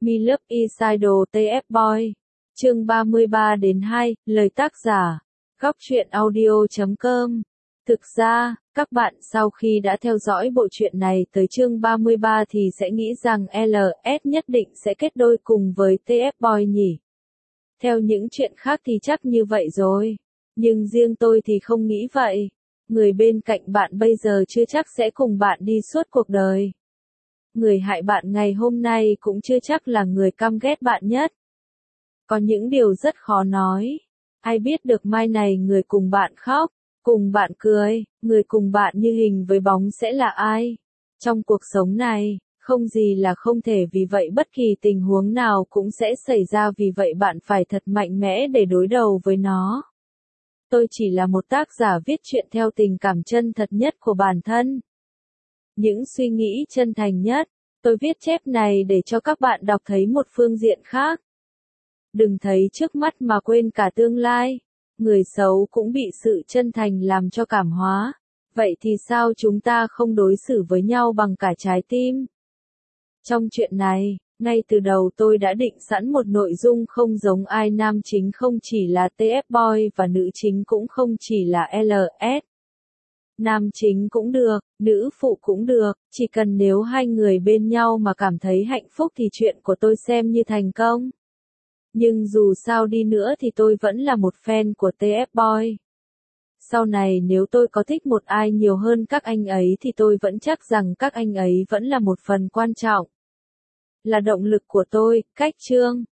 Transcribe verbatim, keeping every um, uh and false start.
Me Love Idol tê ép Boy. Chương ba mươi ba đến hai, lời tác giả. Góc truyện audio chấm com. Thực ra, các bạn sau khi đã theo dõi bộ truyện này tới chương ba mươi ba thì sẽ nghĩ rằng lờ ét nhất định sẽ kết đôi cùng với tê ép Boy nhỉ. Theo những chuyện khác thì chắc như vậy rồi. Nhưng riêng tôi thì không nghĩ vậy. Người bên cạnh bạn bây giờ chưa chắc sẽ cùng bạn đi suốt cuộc đời. Người hại bạn ngày hôm nay cũng chưa chắc là người căm ghét bạn nhất. Có những điều rất khó nói. Ai biết được mai này người cùng bạn khóc, cùng bạn cười, người cùng bạn như hình với bóng sẽ là ai? Trong cuộc sống này, không gì là không thể, vì vậy bất kỳ tình huống nào cũng sẽ xảy ra, vì vậy bạn phải thật mạnh mẽ để đối đầu với nó. Tôi chỉ là một tác giả viết truyện theo tình cảm chân thật nhất của bản thân. Những suy nghĩ chân thành nhất, tôi viết chép này để cho các bạn đọc thấy một phương diện khác. Đừng thấy trước mắt mà quên cả tương lai. Người xấu cũng bị sự chân thành làm cho cảm hóa. Vậy thì sao chúng ta không đối xử với nhau bằng cả trái tim? Trong chuyện này, ngay từ đầu tôi đã định sẵn một nội dung không giống ai, nam chính không chỉ là tê ép Boy và nữ chính cũng không chỉ là lờ ét. Nam chính cũng được, nữ phụ cũng được, chỉ cần nếu hai người bên nhau mà cảm thấy hạnh phúc thì chuyện của tôi xem như thành công. Nhưng dù sao đi nữa thì tôi vẫn là một fan của tê ép Boy. Sau này nếu tôi có thích một ai nhiều hơn các anh ấy thì tôi vẫn chắc rằng các anh ấy vẫn là một phần quan trọng. Là động lực của tôi. Cách chương.